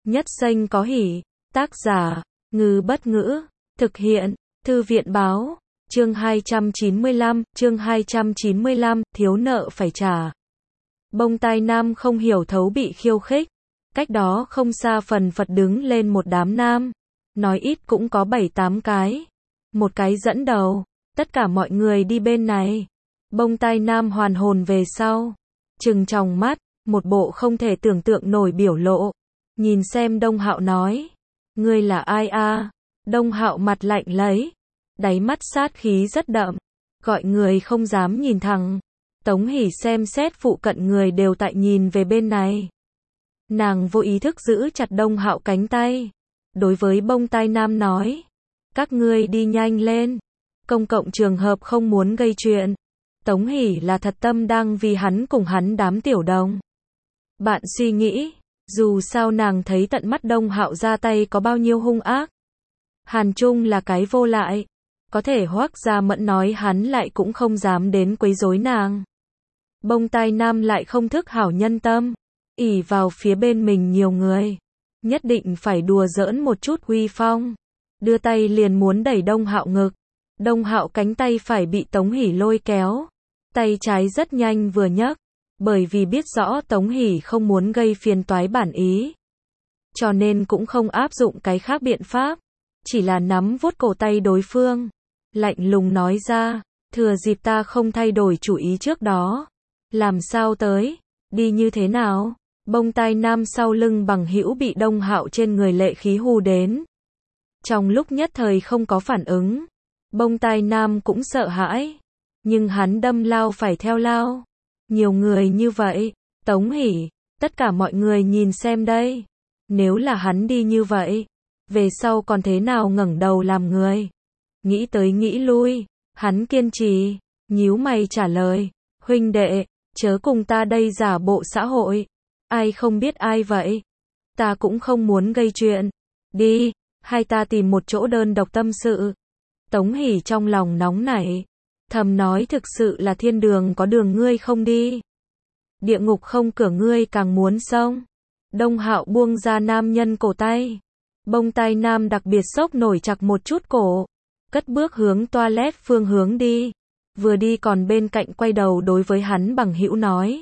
Nhất danh có hỷ. Tác giả, Ngư Bất Ngữ. Thực hiện, Thư viện Báo. Chương 295, thiếu nợ phải trả. Bông tai nam không hiểu thấu bị khiêu khích. Cách đó không xa phần phật đứng lên một đám nam. Nói ít cũng có 7-8 cái. Một cái dẫn đầu. Tất cả mọi người đi bên này. Bông tai nam hoàn hồn về sau. Trừng tròng mắt, một bộ không thể tưởng tượng nổi biểu lộ. Nhìn xem Đông Hạo nói. Ngươi là ai a? Đông Hạo mặt lạnh lấy. Đáy mắt sát khí rất đậm. Gọi người không dám nhìn thẳng. Tống Hỷ xem xét phụ cận người đều tại nhìn về bên này. Nàng vô ý thức giữ chặt Đông Hạo cánh tay. Đối với bông tai nam nói. Các ngươi đi nhanh lên. Công cộng trường hợp không muốn gây chuyện. Tống Hỷ là thật tâm đang vì hắn cùng hắn đám tiểu đồng. Bạn suy nghĩ. Dù sao nàng thấy tận mắt Đông Hạo ra tay có bao nhiêu hung ác. Hàn Trung là cái vô lại. Có thể Hoắc Gia Mẫn nói hắn lại cũng không dám đến quấy rối nàng. Bông tai nam lại không thức hảo nhân tâm. Ỷ vào phía bên mình nhiều người. Nhất định phải đùa giỡn một chút uy phong. Đưa tay liền muốn đẩy Đông Hạo ngực. Đông Hạo cánh tay phải bị Tống Hỷ lôi kéo. Tay trái rất nhanh vừa nhấc. Bởi vì biết rõ Tống Hỷ không muốn gây phiền toái bản ý. Cho nên cũng không áp dụng cái khác biện pháp. Chỉ là nắm vuốt cổ tay đối phương. Lạnh lùng nói ra. Thừa dịp ta không thay đổi chủ ý trước đó. Làm sao tới? Đi như thế nào? Bông tai nam sau lưng bằng hữu bị Đông Hạo trên người lệ khí hù đến. Trong lúc nhất thời không có phản ứng. Bông tai nam cũng sợ hãi. Nhưng hắn đâm lao phải theo lao. Nhiều người như vậy. Tống Hỷ. Tất cả mọi người nhìn xem đây. Nếu là hắn đi như vậy. Về sau còn thế nào ngẩng đầu làm người. Nghĩ tới nghĩ lui. Hắn kiên trì. Nhíu mày trả lời. Huynh đệ. Chớ cùng ta đây giả bộ xã hội. Ai không biết ai vậy. Ta cũng không muốn gây chuyện. Đi. Hai ta tìm một chỗ đơn độc tâm sự. Tống Hỷ trong lòng nóng nảy. Thầm nói thực sự là thiên đường có đường ngươi không đi. Địa ngục không cửa ngươi càng muốn xông. Đông Hạo buông ra nam nhân cổ tay. Bông tai nam đặc biệt sốc nổi chặt một chút cổ. Cất bước hướng toilet phương hướng đi. Vừa đi còn bên cạnh quay đầu đối với hắn bằng hữu nói.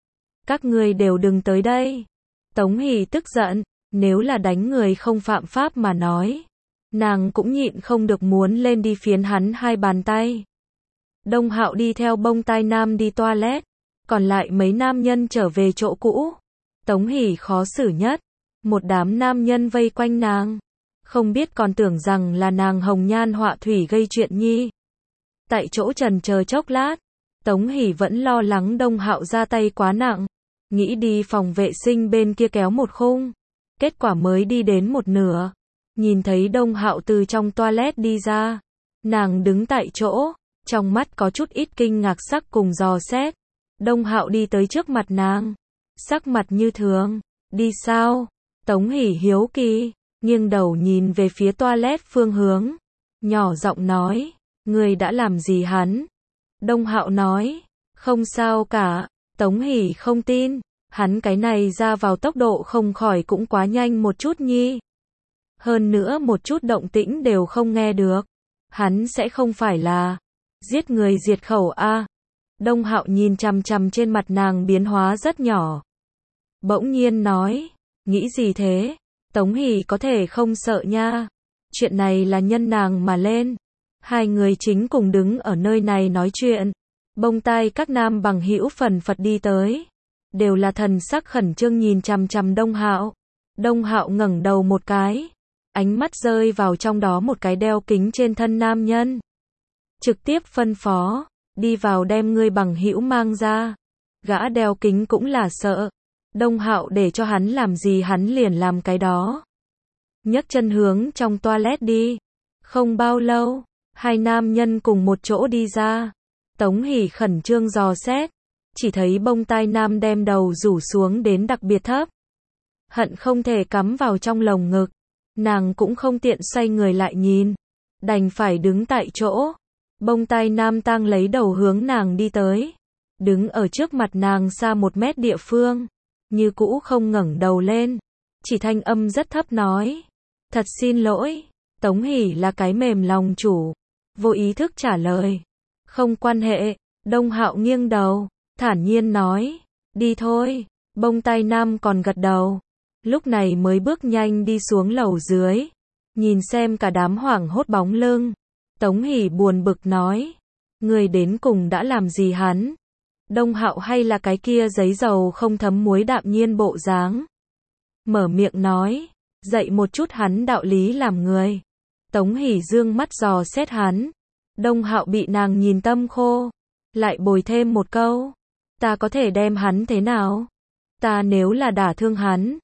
Các ngươi đều đừng tới đây. Tống Hỷ tức giận. Nếu là đánh người không phạm pháp mà nói. Nàng cũng nhịn không được muốn lên đi phiến hắn hai bàn tay. Đông Hạo đi theo bông tai nam đi toilet. Còn lại mấy nam nhân trở về chỗ cũ. Tống Hỷ khó xử nhất. Một đám nam nhân vây quanh nàng. Không biết còn tưởng rằng là nàng hồng nhan họa thủy gây chuyện nhi. Tại chỗ trần chờ chốc lát. Tống Hỷ vẫn lo lắng Đông Hạo ra tay quá nặng. Nghĩ đi phòng vệ sinh bên kia kéo một khung. Kết quả mới đi đến một nửa. Nhìn thấy Đông Hạo từ trong toilet đi ra. Nàng đứng tại chỗ. Trong mắt có chút ít kinh ngạc sắc cùng dò xét. Đông Hạo đi tới trước mặt nàng. Sắc mặt như thường. Đi sao? Tống Hỷ hiếu kỳ. Nghiêng đầu nhìn về phía toilet phương hướng. Nhỏ giọng nói. Ngươi đã làm gì hắn? Đông Hạo nói. Không sao cả. Tống Hỷ không tin. Hắn cái này ra vào tốc độ không khỏi cũng quá nhanh một chút nhi. Hơn nữa một chút động tĩnh đều không nghe được. Hắn sẽ không phải là giết người diệt khẩu a? Đông Hạo nhìn chằm chằm trên mặt nàng biến hóa rất nhỏ. Bỗng nhiên nói. Nghĩ gì thế? Tống Hỷ có thể không sợ nha. Chuyện này là nhân nàng mà lên. Hai người chính cùng đứng ở nơi này nói chuyện. Bông tai các nam bằng hữu phần phật đi tới. Đều là thần sắc khẩn trương nhìn chằm chằm Đông Hạo. Đông Hạo ngẩng đầu một cái. Ánh mắt rơi vào trong đó một cái đeo kính trên thân nam nhân. Trực tiếp phân phó. Đi vào đem ngươi bằng hữu mang ra. Gã đeo kính cũng là sợ. Đông Hạo để cho hắn làm gì hắn liền làm cái đó. Nhấc chân hướng trong toilet đi. Không bao lâu. Hai nam nhân cùng một chỗ đi ra. Tống Hỷ khẩn trương dò xét. Chỉ thấy bông tai nam đem đầu rủ xuống đến đặc biệt thấp. Hận không thể cắm vào trong lồng ngực. Nàng cũng không tiện xoay người lại nhìn. Đành phải đứng tại chỗ. Bông tai nam tang lấy đầu hướng nàng đi tới. Đứng ở trước mặt nàng xa 1 mét địa phương. Như cũ không ngẩng đầu lên. chỉ thanh âm rất thấp nói. Thật xin lỗi. Tống Hỷ là cái mềm lòng chủ. Vô ý thức trả lời. Không quan hệ. Đông Hạo nghiêng đầu, thản nhiên nói. Đi thôi. Bông tai nam còn gật đầu. Lúc này mới bước nhanh đi xuống lầu dưới. Nhìn xem cả đám hoảng hốt bóng lưng. Tống Hỷ buồn bực nói. Người đến cùng đã làm gì hắn? Đông Hạo hay là cái kia giấy dầu không thấm muối đạm nhiên bộ dáng? Mở miệng nói. Dạy một chút hắn đạo lý làm người. Tống Hỷ dương mắt dò xét hắn. Đông Hạo bị nàng nhìn tâm khô. Lại bồi thêm một câu. Ta có thể đem hắn thế nào? Ta nếu là đả thương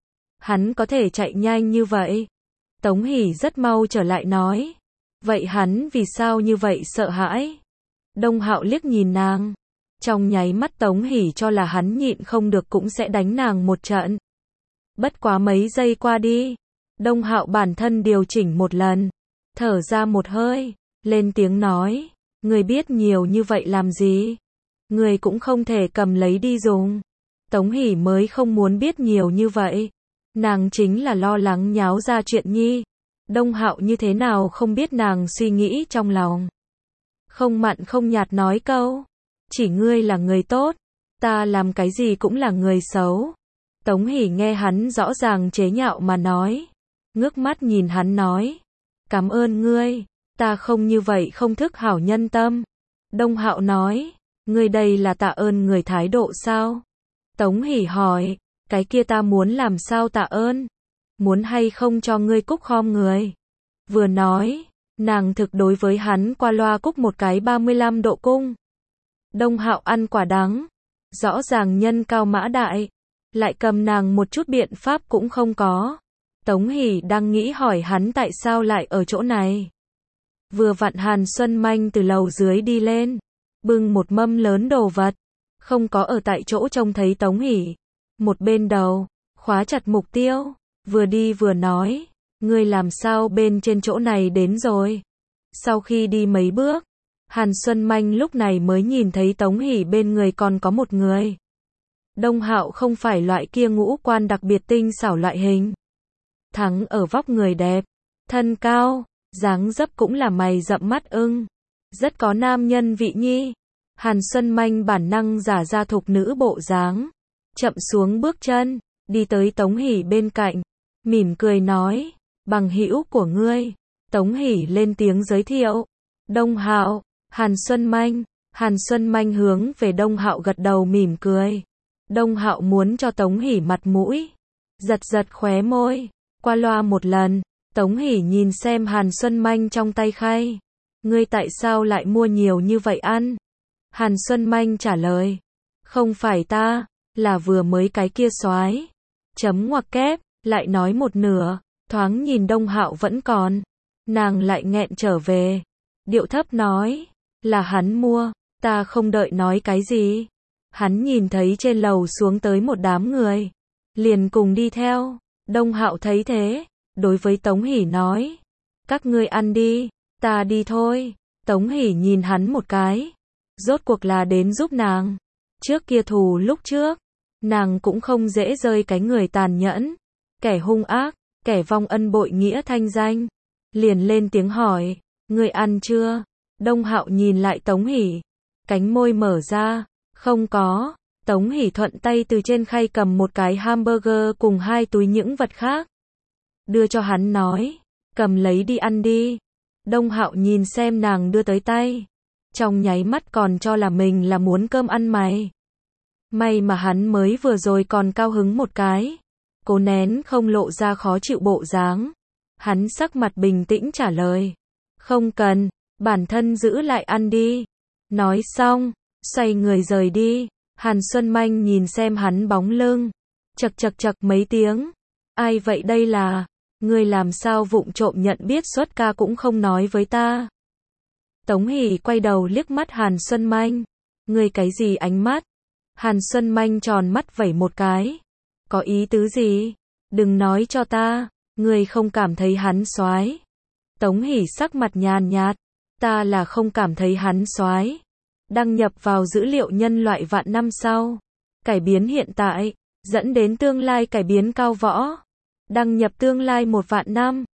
hắn có thể chạy nhanh như vậy. Tống Hỷ rất mau trở lại nói. Vậy hắn vì sao như vậy sợ hãi? Đông Hạo liếc nhìn nàng. Trong nháy mắt Tống Hỷ cho là hắn nhịn không được cũng sẽ đánh nàng một trận. Bất quá mấy giây qua đi. Đông Hạo bản thân điều chỉnh một lần. Thở ra một hơi. Lên tiếng nói. Người biết nhiều như vậy làm gì? Người cũng không thể cầm lấy đi dùng. Tống Hỷ mới không muốn biết nhiều như vậy. Nàng chính là lo lắng nháo ra chuyện nhi. Đông Hạo như thế nào không biết nàng suy nghĩ trong lòng. Không mặn không nhạt nói câu. Chỉ ngươi là người tốt. Ta làm cái gì cũng là người xấu. Tống Hỷ nghe hắn rõ ràng chế nhạo mà nói. Ngước mắt nhìn hắn nói. Cảm ơn ngươi. Ta không như vậy không thức hảo nhân tâm. Đông Hạo nói. Ngươi đây là tạ ơn người thái độ sao? Tống Hỷ hỏi. Cái kia ta muốn làm sao tạ ơn? Muốn hay không cho ngươi cúc khom người? Vừa nói, nàng thực đối với hắn qua loa cúc một cái 35 độ cung. Đông Hạo ăn quả đắng. Rõ ràng nhân cao mã đại. Lại cầm nàng một chút biện pháp cũng không có. Tống Hỷ đang nghĩ hỏi hắn tại sao lại ở chỗ này. Vừa vặn Hàn Xuân Manh từ lầu dưới đi lên. Bưng một mâm lớn đồ vật. Không có ở tại chỗ trông thấy Tống Hỷ. Một bên đầu, khóa chặt mục tiêu. Vừa đi vừa nói. Ngươi làm sao bên trên chỗ này đến rồi. Sau khi đi mấy bước. Hàn Xuân Manh lúc này mới nhìn thấy Tống Hỷ bên người còn có một người. Đông Hạo không phải loại kia ngũ quan đặc biệt tinh xảo loại hình. Thắng ở vóc người đẹp. Thân cao. Dáng dấp cũng là mày rậm mắt ưng. Rất có nam nhân vị nhi. Hàn Xuân Manh bản năng giả ra thục nữ bộ dáng. Chậm xuống bước chân. Đi tới Tống Hỷ bên cạnh. Mỉm cười nói. Bằng hữu của ngươi. Tống Hỷ lên tiếng giới thiệu. Đông Hạo. Hàn Xuân Manh. Hàn Xuân Manh hướng về Đông Hạo gật đầu mỉm cười. Đông Hạo muốn cho Tống Hỷ mặt mũi. Giật giật khóe môi. Qua loa một lần. Tống Hỷ nhìn xem Hàn Xuân Manh trong tay khay. Ngươi tại sao lại mua nhiều như vậy ăn? Hàn Xuân Manh trả lời. Không phải ta, là vừa mới cái kia soái. Chấm ngoặc kép, lại nói một nửa. Thoáng nhìn Đông Hạo vẫn còn. Nàng lại nghẹn trở về. Điệu thấp nói. Là hắn mua, ta không đợi nói cái gì. Hắn nhìn thấy trên lầu xuống tới một đám người. Liền cùng đi theo. Đông Hạo thấy thế. Đối với Tống Hỷ nói. Các ngươi ăn đi, ta đi thôi. Tống Hỷ nhìn hắn một cái. Rốt cuộc là đến giúp nàng. Trước kia thù lúc trước. Nàng cũng không dễ rơi cái người tàn nhẫn. Kẻ hung ác, kẻ vong ân bội nghĩa thanh danh. Liền lên tiếng hỏi. Ngươi ăn chưa? Đông Hạo nhìn lại Tống Hỷ. Cánh môi mở ra. Không có. Tống Hỷ thuận tay từ trên khay cầm một cái hamburger cùng 2 túi những vật khác. Đưa cho hắn nói. Cầm lấy đi ăn đi. Đông Hạo nhìn xem nàng đưa tới tay. Trong nháy mắt còn cho là mình là muốn cơm ăn mày. May mà hắn mới vừa rồi còn cao hứng một cái. Cố nén không lộ ra khó chịu bộ dáng. Hắn sắc mặt bình tĩnh trả lời. Không cần, bản thân giữ lại ăn đi. Nói xong, xoay người rời đi. Hàn Xuân Manh nhìn xem hắn bóng lưng. Chậc chậc chậc mấy tiếng. Ai vậy đây là? Ngươi làm sao vụng trộm nhận biết xuất ca cũng không nói với ta. Tống Hỷ quay đầu liếc mắt Hàn Xuân Manh. Ngươi cái gì ánh mắt? Hàn Xuân Manh tròn mắt vẩy một cái. Có ý tứ gì? Đừng nói cho ta. Ngươi không cảm thấy hắn soái. Tống Hỷ sắc mặt nhàn nhạt. Ta là không cảm thấy hắn soái. Đăng nhập vào dữ liệu nhân loại vạn năm sau. Cải biến hiện tại. Dẫn đến tương lai cải biến cao võ. Đăng nhập tương lai 1 vạn năm.